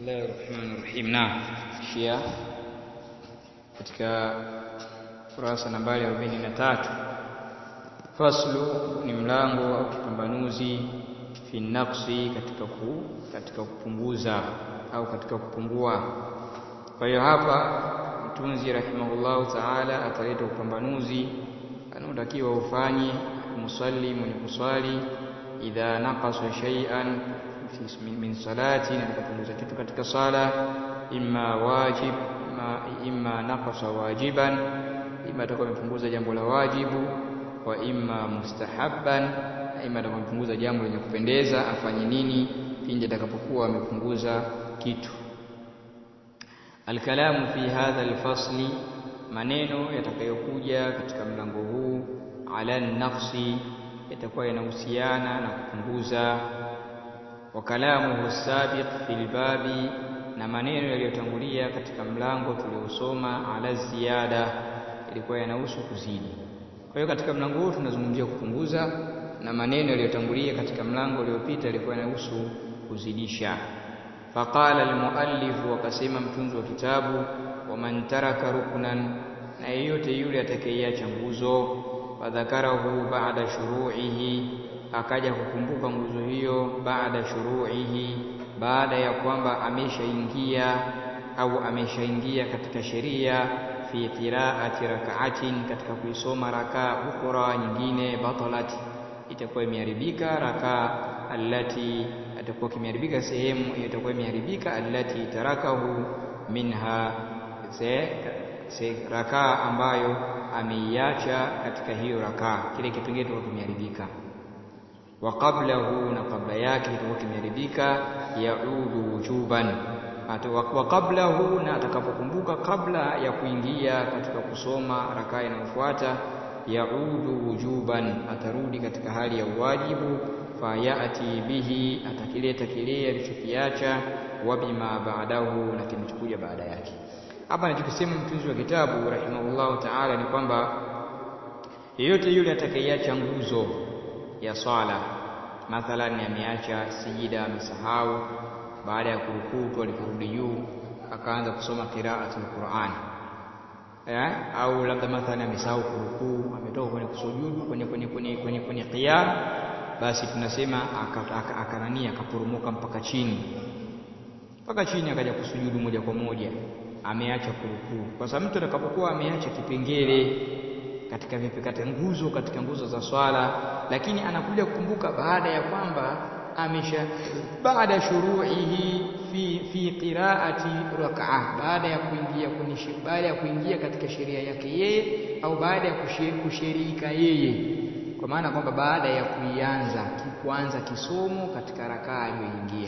Bismillahirrahmanirrahim. Na Shia katika kurasa nambari 43, faslu ni mlango au kipambanuzi fi naqsi, katika kupunguza au katika kupungua. Kwa hiyo hapa mtunzi rahimahullahu ta'ala ataleta upambanuzi anaotakiwa ufanye musalli mwenye kuswali idha naqasa shay'an min salati, na kupunguza kitu katika sala, imma naqasa wajiban, imma atakuwa amepunguza jambo la wajibu, wa imma mustahabban, imma atakuwa amepunguza jambo lenye kupendeza. Afanye nini pindi atakapokuwa amepunguza kitu? Alkalamu fi hadha alfasli, maneno yatakayokuja katika mlango huu, ala naqsi, yatakuwa yanahusiana na kupunguza. Wa kalamuhu sabiq fil babi, na maneno yaliyotangulia katika mlango tuliosoma, ala ziyada, ilikuwa yanahusu kuzidi. Kwa hiyo katika mlango huu tunazungumzia kupunguza, na maneno yaliyotangulia katika mlango uliopita yalikuwa yanahusu kuzidisha. Faqala almuallif, wakasema mtunzi wa kitabu, wa man taraka ruknan, na yeyote yule atakayeacha nguzo, fadhakarahu ba'da shuru'ihi, akaja kukumbuka nguzo hiyo baada shuru'ihi, baada ya kwamba ameshaingia katika sheria, fi qira'ati rak'atin, katika kuisoma rakaa ukhra nyingine, batalat, itakuwa imeharibika rakaa, allati, atakuwa kimeharibika sehemu, itakuwa imeharibika allati tarakahu minha, rakaa ambayo ameiacha katika hiyo rakaa, kile kipengele kitakuwa kimeharibika. Wa qablahu, na kabla yake kitakuwa kimeharibika, yaudu wujuban. Wa qablahu, na atakapokumbuka kabla ya kuingia katika kusoma rakaa inayofuata, yaudu wujuban, atarudi katika hali ya wajibu. Fayati bihi, atakileta kile alichokiacha, wa bima ba'dahu, na kinachokuja baada yake. Hapa anachokisema mtunzi wa kitabu rahimahullahu ta'ala ni kwamba yeyote yule atakayeacha nguzo ya swala, mathalan ameacha sijida, amesahau, baada ya kurukuu tu aliporudi juu akaanza kusoma qira'atul Qur'an, au labda mathalan amesahau kurukuu, ametoka kwenye kusujudu kwenye qiyam, basi tunasema akaporomoka mpaka chini akaja kusujudu moja kwa moja, ameacha kurukuu. Kwa sababu mtu atakapokuwa ameacha kipengele katika nguzo za swala, lakini anakuja kukumbuka baada ya kwamba baada shuru'ihi fi qira'ati rak'a, baada ya kuingia katika sheria yake yeye, au baada ya kushirika yeye, kwa maana kwamba baada ya kuanza kisomo katika rakaa aliyoingia,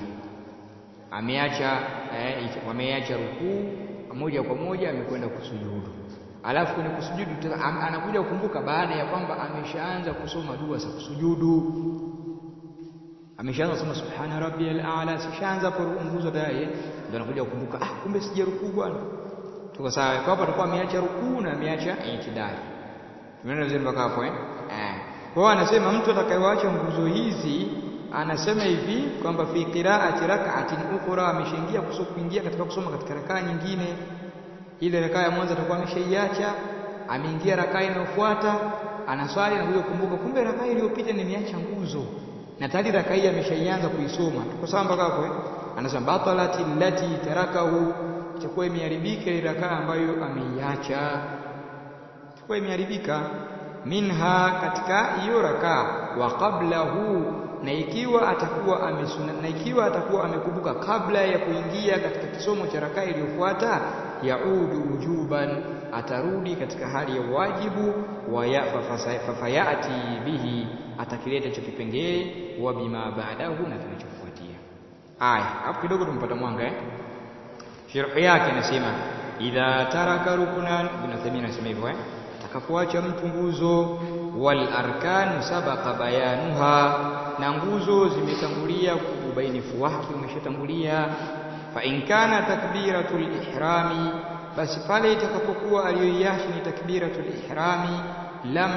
ameacha rukuu moja kwa moja, amekwenda kusujudu. Alafu kwenye kusujudu anakuja kukumbuka baada ya kwamba ameshaanza kusoma dua za kusujudu, ameshaanza kusoma subhana rabbiyal a'la, sishaanza hapo nguzo tayari, ndio anakuja kukumbuka, kumbe sija rukuu bwana. Tuko sawa? Kwa hapo atakuwa ameacha rukuu na ameacha itidali. Tumeona vizuri mpaka hapo Kwa hiyo anasema mtu atakayeacha nguzo hizi, anasema hivi kwamba fi qira'ati rak'atin ukhra, ameshaingia kuingia katika kusoma katika rakaa nyingine. Ile rakaa ya mwanzo atakuwa ameshaiacha, ameingia rakaa inayofuata, anaswali na kuja kukumbuka, kumbe rakaa iliyopita nimeacha nguzo, na tayari rakaa hii ameshaianza kuisoma. Tuko sawa mpaka hapo Anasema batalati allati tarakahu, itakuwa imeharibika ile rakaa ambayo ameiacha, itakuwa imeharibika minha, katika hiyo rakaa. Wa qablahu, na ikiwa atakuwa amekumbuka kabla ya kuingia katika kisomo cha rakaa iliyofuata, yaudu wujuban, atarudi katika hali ya wajibu. Wa fayati bihi, atakileta hicho kipengele, wa bima ba'dahu, na kinachofuatia. Hapo kidogo tumpata mwanga sharh yake anasema, idha taraka ruknan, Ibn Taymiyyah anasema hivyo atakapoacha mtu nguzo, wal arkanu sabaqa bayanuha, na nguzo zimetangulia, ubainifu wake umeshatangulia. Fa in kana takbiratul ihrami, basi pale itakapokuwa aliyoiacha ni takbiratul ihrami, lam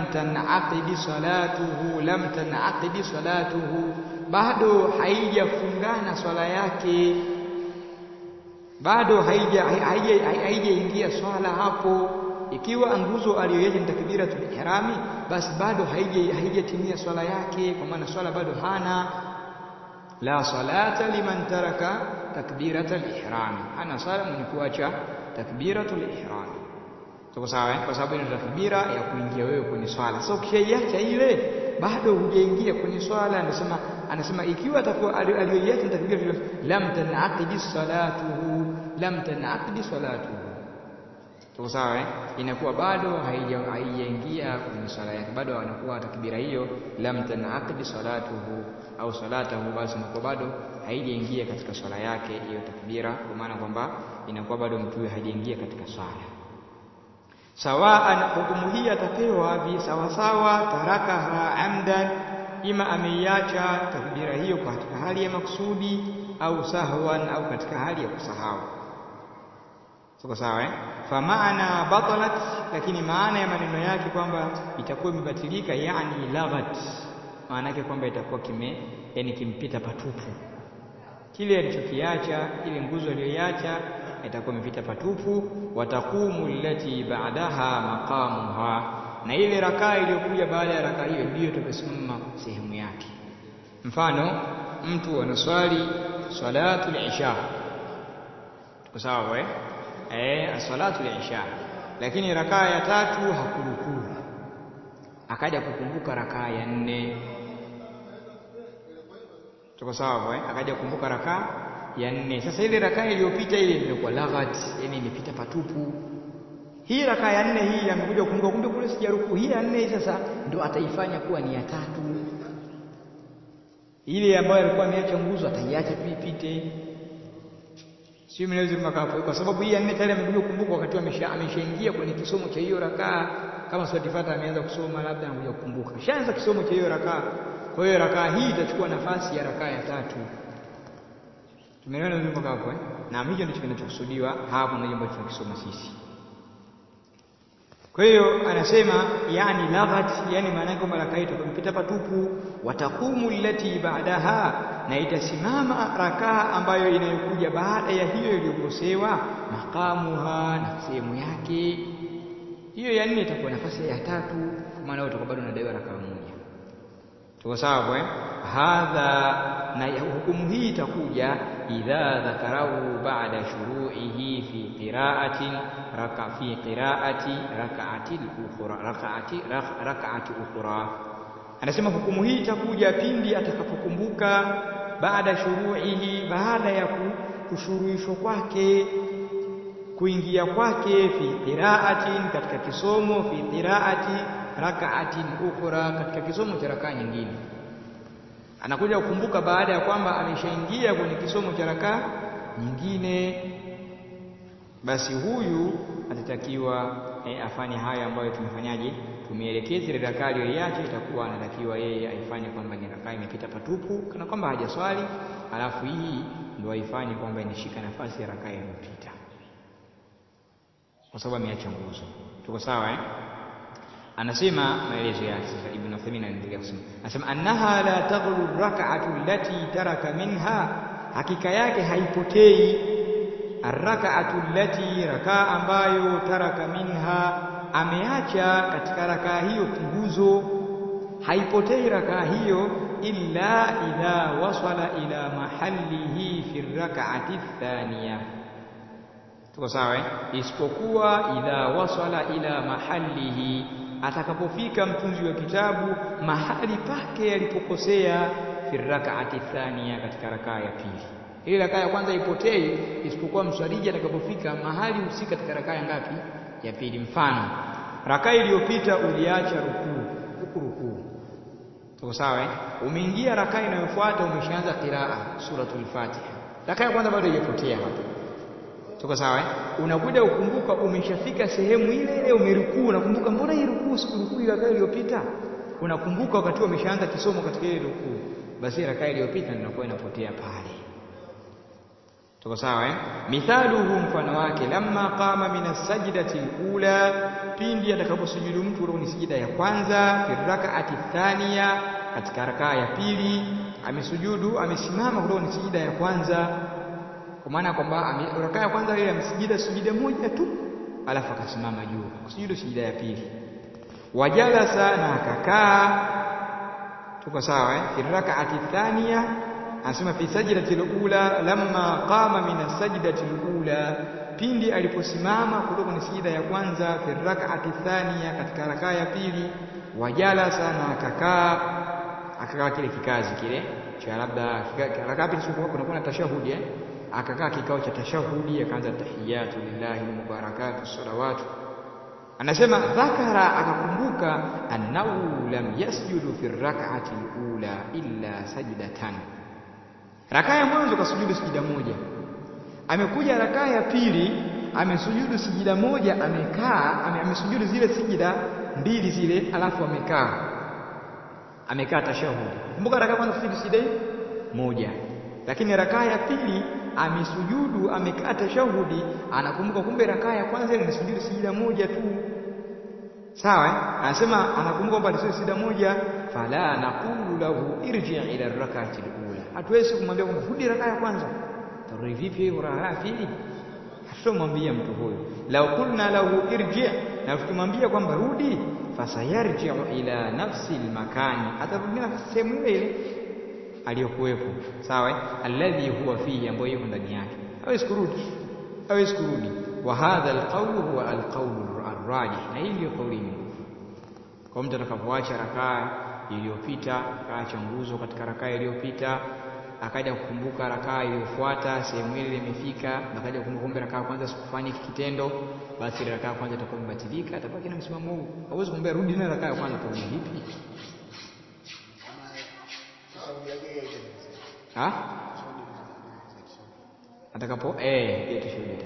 tanaqidi salatuhu, bado haijafungana swala yake. bado haijaingia swala hapo. Ikiwa nguzo aliyoiacha ni takbiratul ihrami, basi bado haijatimia swala yake, kwa maana swala bado hana. La salata liman taraka takbiratul ihrami, hana swala mwenye kuacha takbiratul ihrami. Tuko sawa kwa sababu ni takbira ya kuingia wewe kwenye swala. Sasa ukishaiacha ile bado hujaingia kwenye swala. Anasema ikiwa atakuwa aliyoiacha ni takbira, lam tanaqidi salatuhu. Tuko sawa inakuwa bado haijaingia kwenye swala yake, bado anakuwa takbira hiyo lam tanaqidi salatuhu au salatahu, basi inakuwa bado haijaingia katika swala yake hiyo takbira, kwa maana kwamba inakuwa bado mtu huyo hajaingia katika swala. Sawaan, hukumu hii atapewa sawasawa, tarakaha amdan, ima ameiacha takbira hiyo katika hali ya maksudi, au sahwan, au katika hali ya kusahau. Tuko sawa fa maana batalat, lakini maana ya maneno yake kwamba itakuwa imebatilika, yani laghat, maana yake kwamba itakuwa kimpita patupu. Kile alichokiacha, ile nguzo aliyoiacha itakuwa imepita patupu. Wataqumu allati ba'daha maqamuha, na ile rakaa iliyokuja baada ya rakaa hiyo ndiyo itakosimama sehemu yake. Mfano, mtu anaswali salatul isha, tuko sawa salatul isha, lakini rakaa ya 3 hakurukuu, akaja kukumbuka rakaa ya 4. Tuko sawa akaja kukumbuka rakaa ya 4. Sasa ile rakaa iliyopita ile imekuwa laghat, yani imepita patupu. Hii rakaa ya 4 hii amekuja kukumbuka, kumbe kule sijaruku. Hii ya 4 sasa ndo ataifanya kuwa ni ya 3. Ile ambayo alikuwa ameacha nguzo ataiacha tu ipite. Sio mnaweza makapo, kwa sababu hii ya 4 tayari amekuja kukumbuka wakati ameshaingia kwenye kisomo cha hiyo rakaa. Kama swati fata ameanza kusoma, labda anakuja kukumbuka kishaanza kisomo cha hiyo rakaa. Kwa hiyo rakaa hii itachukua nafasi ya rakaa ya 3. Tumeelewana vizuri mpaka hapo Na hicho ndicho kinachokusudiwa hapo na jambo tunakisoma sisi. Kwa hiyo anasema yani laghat, yani maana yake kwamba rakaa itakumpita patupu. Wataqumu allati ba'daha, na itasimama rakaa ambayo inayokuja baada ya hiyo iliyokosewa, maqamuha, na sehemu yake. Hiyo ya 4 itakuwa nafasi ya 3, kwa maana utakuwa bado unadaiwa rakaa moja. Tuko sawa hadha, na hukumu hii itakuja idha dhakarahu ba'da shuru'ihi fi qira'atin rak'ati ukhra. Anasema hukumu hii itakuja pindi atakapokumbuka baada shuru'ihi, baada ya kushuruishwa kwake, kuingia kwake, fi qira'atin, katika kisomo, fi qira'ati rak'atin ukhra, katika kisomo cha rakaa nyingine. Anakuja kukumbuka baada ya kwamba ameshaingia kwenye kisomo cha rakaa nyingine, basi huyu atatakiwa afanye haya ambayo tumefanyaje, tumeelekeza. Ile rakaa aliyoiacha itakuwa anatakiwa yeye aifanye kwamba ni rakaa imepita patupu, kana kwamba hajaswali, alafu hii ndio aifanye kwamba inashika nafasi ya rakaa iliyopita, kwa sababu ameacha nguzo. Tuko sawa Anasema maelezo yake sasa. Ibn Uthaymeen anaendelea kusema, anasema annaha la taghlu rak'atu allati taraka minha, hakika yake haipotei arrak'atu allati, rakaa ambayo taraka minha, ameacha katika rakaa hiyo nguzo, haipotei rakaa hiyo illa idha wasala ila mahallihi fi rak'ati thaniya. Tuko sawa isipokuwa idha wasala ila mahallihi, atakapofika mtunzi wa kitabu mahali pake alipokosea, fi rak'ati thaniya, katika rakaa ya pili. Ile rakaa ya kwanza ipotei isipokuwa mswaliji atakapofika mahali husika katika rakaa ngapi? Ya pili. Mfano, rakaa iliyopita uliacha rukuu. Tuko sawa umeingia rakaa inayofuata, umeshaanza qiraa suratul Fatiha. Rakaa ya kwanza bado haijapotea hapo. Tuko sawa unakuja kukumbuka umeshafika sehemu ile umerukuu, unakumbuka mbona hii rukuu sikurukuu rakaa iliyopita, unakumbuka wakati umeshaanza kisomo katika ile rukuu, basi rakaa iliyopita inakuwa inapotea pale. Tuko sawa mithaluhu, mfano wake, lamma qama minas sajdati alula, pindi atakaposujudu mtu kutoka ni sijida ya kwanza, fi rak'ati thaniya, katika rakaa ya pili, amesujudu amesimama kutoka ni sijida ya kwanza. Kwa maana kwamba rakaa ya kwanza ile amesijida sujida moja tu, alafu akasimama juu kusujudu sujida ya pili. Wajalasa, na akakaa. Tuko sawa fi rak'ati thaniya, anasema fi sajdati al-ula lamma qama min as-sajdati al-ula, pindi aliposimama kutoka kwenye sijida ya kwanza, fi rak'ati thaniya, katika rakaa ya pili. Wajalasa, na akakaa kile kikazi kile cha labda rakaa pili kuna na tashahudi akakaa kikao cha tashahudi, akaanza tahiyatu lillahi wa mubarakatu salawatu. Anasema dhakara, akakumbuka annahu lam yasjudu fi rak'ati al-ula illa sajdatan, rakaa ya mwanzo kasujudu sijida moja, amekuja rakaa ya pili amesujudu sijida moja, amekaa amesujudu zile sijida mbili zile, alafu amekaa tashahudi. Kumbuka rakaa kwanza kusujudu sijida moja, lakini rakaa ya pili amesujudu amekaa tashahudi, anakumbuka kumbe rakaa ya kwanza ile nilisujudu sijida moja tu. Sawa anasema anakumbuka kwamba nilisujudu sijida moja, fala naqulu lahu irji' ila rak'ati al-ula, hatuwezi kumwambia kwamba rudi rakaa ya kwanza. Tarudi vipi rakaa ya pili? Hatumwambia mtu huyo. Law qulna lahu irji', na tukimwambia kwamba rudi, fasayarji'u ila nafsi al-makani, atarudi na sehemu ile ile aliyokuwepo. Sawa alladhi huwa fihi, ambayo yuko ndani yake, hawezi kurudi. Wa hadha alqawlu huwa alqawlu arrajih, na hii ndio kauli yenye nguvu. Kwa mtu atakapoacha rakaa iliyopita, akaacha nguzo katika rakaa iliyopita, akaja kukumbuka rakaa iliyofuata sehemu ile imefika, akaja kukumbuka kumbe rakaa kwanza sikufanya kitendo, basi rakaa kwanza itakuwa imebatilika, atabaki na msimamo huu. Hawezi kumwambia rudi na rakaa ya kwanza, tarudi vipi? Atakapo tashahudi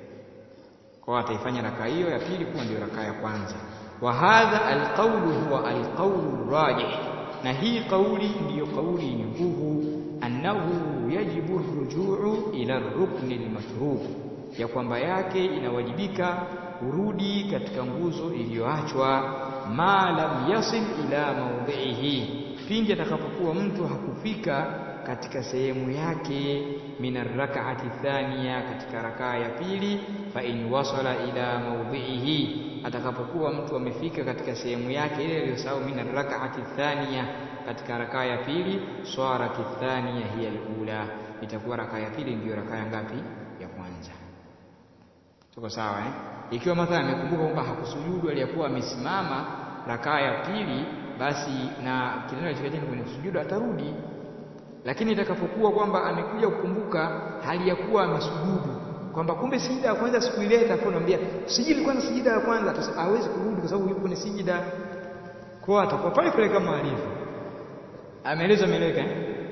kwa ataifanya rakaa hiyo ya pili kuwa ndio rakaa ya kwanza. Wa hadha alqawlu huwa alqawlu rajih, na hii kauli ndiyo kauli yenye nguvu. Annahu yajibu ar-ruju'u ila ar-rukni al-matruk, ya kwamba yake inawajibika kurudi katika nguzo iliyoachwa. Ma lam yasil ila mawdhihi, pindi atakapokuwa mtu hakufika katika sehemu yake. Min ar-rak'ati thaniya, katika rakaa ya pili. Fa in wasala ila mawdhihi, atakapokuwa mtu amefika katika sehemu yake ile iliyosahau, min ar-rak'ati thaniya, katika rakaa ya pili. Swara kithaniya hiya al-ula, itakuwa rakaa ya pili ndiyo rakaa ngapi? Ya kwanza. Tuko sawa Ikiwa mathalan amekumbuka kwamba hakusujudu aliyakuwa amesimama rakaa ya pili, basi na kitendo alichokifanya kwenye kusujudu atarudi. Lakini itakapokuwa kwamba amekuja kukumbuka hali ya kuwa amesujudu, kwamba kumbe sijida ya kwanza sikuileta, kwa anamwambia sijili kwanza sijida ya kwanza, hawezi kurudi kwa sababu yupo kwenye sijida, kwa atakuwa pale pale kama alivyo. Ameeleweka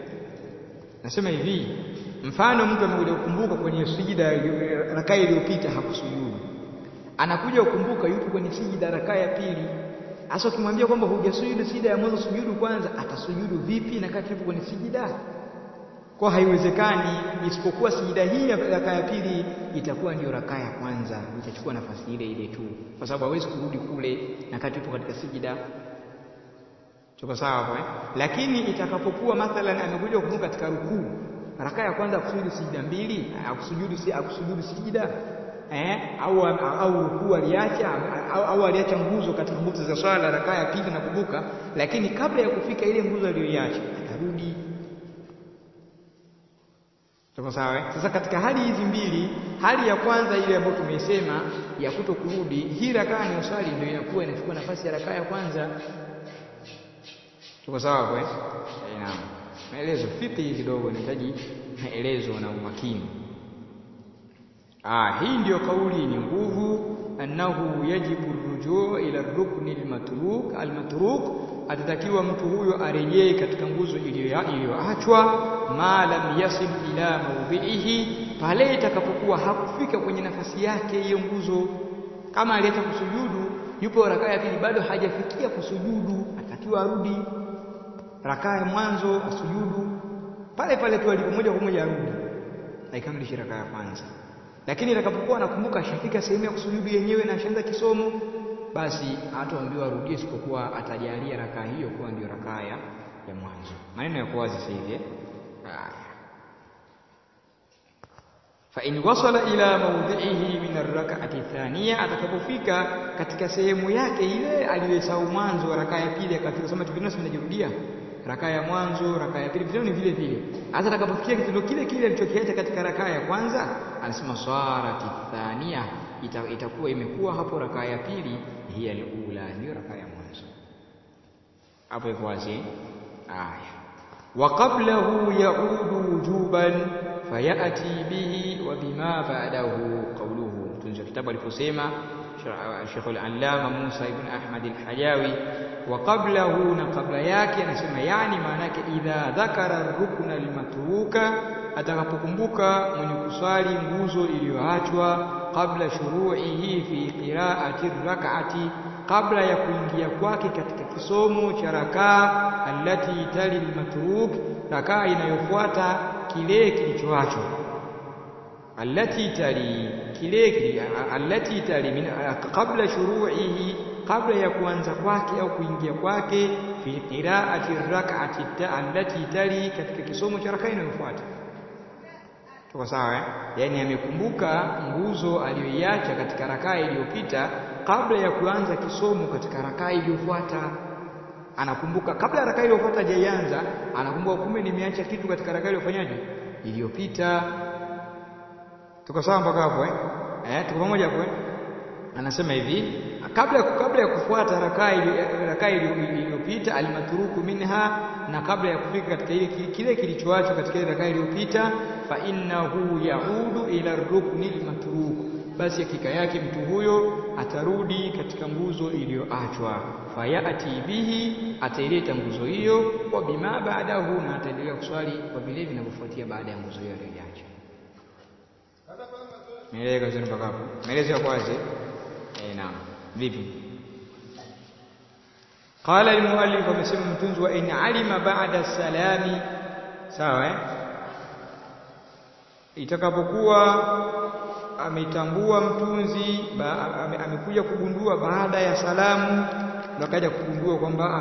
Nasema hivi, mfano mtu amekuja kukumbuka kwenye sijida rakaa iliyopita hakusujudu, anakuja kukumbuka yupo kwenye sijida rakaa ya pili. Hasa ukimwambia kwamba hujasujudu sijida ya mwanzo, sujudu kwanza, atasujudu vipi na kati yupo kwenye sijida? Kwa haiwezekani, isipokuwa sijida hii ya rakaa ya pili itakuwa ndio rakaa ya kwanza, itachukua nafasi ile ile tu, kwa sababu hawezi kurudi kule na kati yupo katika sijida. Tuko sawa hapo Lakini itakapokuwa mathalan amekuja kukumbuka katika rukuu, rakaa ya kwanza kusujudu sijida mbili, akusujudu sijida au rukuu aliacha, au aliacha nguzo katika nguzo za swala rakaa ya pili nakumbuka, lakini kabla ya kufika ile nguzo aliyoiacha atarudi. Tuko sawa Sasa katika hali hizi mbili, hali ya kwanza ile ambayo tumesema ya kutokurudi, hii rakaa ni uswali ndio inakuwa inachukua nafasi ya rakaa ya kwanza. Tuko sawa hapo Naam. Maelezo fiqhi kidogo inahitaji maelezo na umakini. Hii ndiyo kauli yenye nguvu. Annahu yajibu ar-rujuu' ila ar-rukni al-matruk, atatakiwa mtu huyo arejee katika nguzo iliyoachwa. Ma lam yasil ila mawdhihi, pale itakapokuwa hakufika kwenye nafasi yake hiyo nguzo. Kama aliacha kusujudu, yupo rakaa ya pili bado hajafikia kusujudu, atakiwa arudi rakaa ya mwanzo asujudu pale pale tu alipo, moja kwa moja arudi aikamilishe rakaa ya kwanza. Lakini itakapokuwa anakumbuka ashafika sehemu ya kusujudu yenyewe na ashaanza kisomo, basi hataambiwa arudie, isipokuwa atajalia rakaa hiyo kuwa ndio rakaa ya mwanzo. Maneno yako wazi sasa hivi Haya. fa in wasala ila mawdhihi min ar-rak'ati thaniya, atakapofika katika sehemu yake ile aliyosahau mwanzo wa rakaa ya pili akafika, sema tukio tunajirudia rakaa ya mwanzo rakaa ya pili vitendo ni vile vile. Hasa atakapofikia kitendo kile kile alichokiacha katika rakaa ya kwanza, anasema sarati thaniya, itakuwa imekuwa hapo rakaa ya pili hiya al-ula, ndio rakaa ya mwanzo. Hapo iko wazi. Aya, wa qablahu yaudu wujuban fayati bihi wa bima ba'dahu qawluhu. Tunzo kitabu aliposema Sheikh al-Allama Musa ibn Ahmad al-Hajawi, wa qablahu, na kabla yake, anasema yani maana yake idha dhakara ar-rukna al-matruka, atakapokumbuka mwenye kuswali nguzo iliyoachwa, qabla shuru'ihi fi qira'ati ar-rak'ati, kabla ya kuingia kwake katika kisomo cha rakaa, allati tali al-matruk, rakaa inayofuata kile kilichoachwa, allati tali min qabla shuru'ihi, kabla ya kuanza kwake au kuingia kwake, fi qira'ati ar-rak'ati allati tali, katika kisomo cha rakaa inayofuata. Tuko sawa eh? Yani amekumbuka nguzo aliyoiacha katika rakaa iliyopita kabla ya kuanza kisomo katika rakaa iliyofuata. Anakumbuka kabla rakaa iliyofuata hajaianza, anakumbuka kumbe nimeacha kitu katika rakaa iliyofanyaje, iliyopita. Tuko sawa mpaka hapo eh? Tuko pamoja hapo eh? Anasema hivi, kabla ya kufuata rakaa iliyopita, almatruku minha, na kabla ya kufika katika kile kilichoachwa katika ile rakaa iliyopita, fa innahu yaudu ila ar-rukni al-matruk, basi hakika yake mtu huyo atarudi katika nguzo iliyoachwa. Fayati bihi, ataileta nguzo hiyo, wa bima ba'dahu, na ataendelea kuswali kwa vile vinavyofuatia baada ya nguzo hiyo aliyoiacha. Meleka vizuri mpaka hapo? Maelezo ya kwanza. Naam. Vipi? Qala al-muallif, amesema mtunzi, wa in alima ba'da salami, sawa itakapokuwa ametambua mtunzi, amekuja kugundua baada ya salamu, ndio akaja kugundua kwamba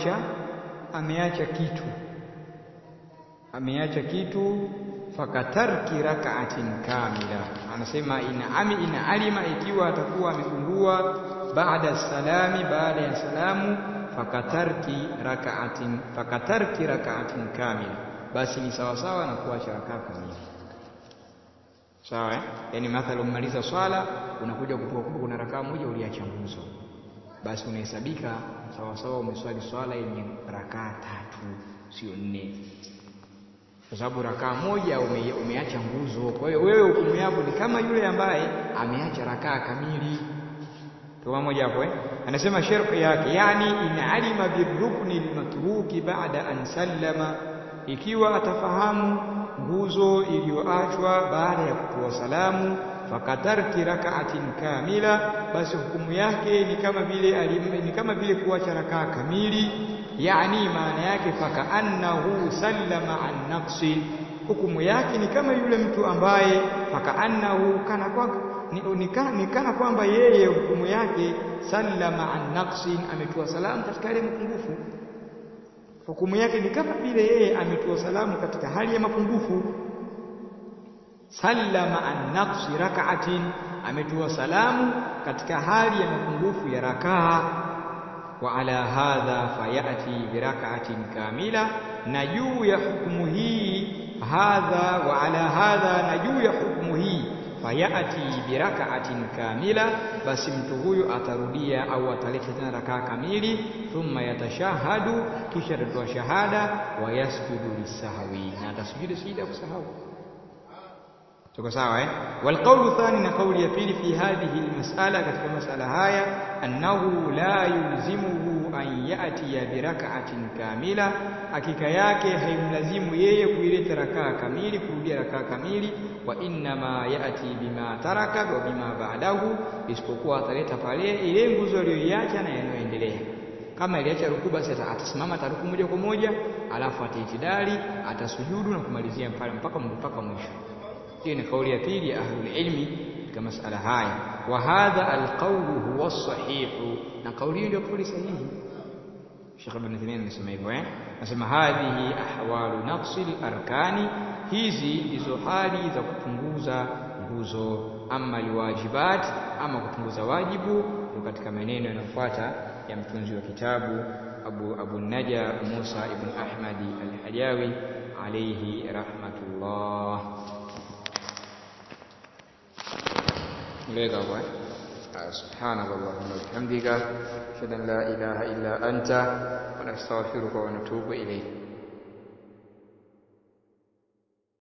ameacha kitu, fakatarki rak'atin kamila. Anasema ina alima, ikiwa atakuwa amegundua baada salami, baada ya salamu, fakatarki rak'atin kamila, basi ni sawa sawa na kuacha rakaa kamili. Sawa yani mathalan umaliza swala, unakuja kumbuka kuna rakaa moja uliacha nguzo, basi unahesabika sawa sawa umeswali swala yenye rakaa 3 sio 4, kwa sababu rakaa moja umeacha nguzo. Kwa hiyo wewe hukumu yako ni kama yule ambaye ameacha rakaa kamili. Tuko moja hapo Anasema sharh yake, yani in alima birrukni almatruki ba'da an sallama, ikiwa atafahamu nguzo iliyoachwa baada ya kutoa salamu, fakatarki rak'atin kamila, basi hukumu yake ni kama vile kuacha rakaa kamili. Yani maana yake fakaannahu sallama an naqsin, hukumu yake ni kama yule mtu ambaye fakaannahu kana kwamba yeye hukumu yake sallama an naqsin, ametoa salamu katika hali ya mapungufu. Hukumu yake ni kama vile yeye ametoa salamu katika hali ya mapungufu. Sallama an naqsi rak'atin, ametoa salamu katika hali ya mapungufu ya rakaa. Wa ala hadha fayati birak'atin kamila, na juu ya hukumu hii fayati birak'atin kamila, basi mtu huyu atarudia au ataleta tena rakaa kamili. Thumma yatashahadu, kisha atatoa shahada, wa yasjudu lisahwi, na atasujudu sijda kusahau. Tuko sawa wal qawlu thani, na kauli ya pili, fi hadhihi almas'ala, katika masala haya, annahu la yulzimuhu an ya'ti bi rak'atin kamila, hakika yake haimlazimu yeye kuileta rakaa kamili, kurudia rakaa kamili. Wa inna ma ya'ti bima taraka wa bima ba'dahu, isipokuwa ataleta pale ile nguzo aliyoiacha na yanayoendelea. Kama iliacha rukuu, basi atasimama ataruku moja kwa moja, alafu ataitidali, atasujudu na kumalizia mpaka mwisho. Hii ni kauli ya pili ya ahlul ilmi katika masala haya. Wa hadha alqawlu huwa as-sahih, na kauli hii ndio kauli sahihi. Sheikh Ibn Uthaymeen amesema hivyo anasema hadhihi ahwalu naqsil arkani, hizi ndizo hali za kupunguza nguzo. Amma liwajibat, ama kupunguza wajibu, ndio katika maneno yanayofuata ya mtunzi wa kitabu Abu Naja Musa ibn Ahmadi al-Hajawi alayhi rahmatullah. Mlega subhanakallahumma wa bihamdika ashhadu an la ilaha illa anta wa nastaghfiruka wa natubu ilayk.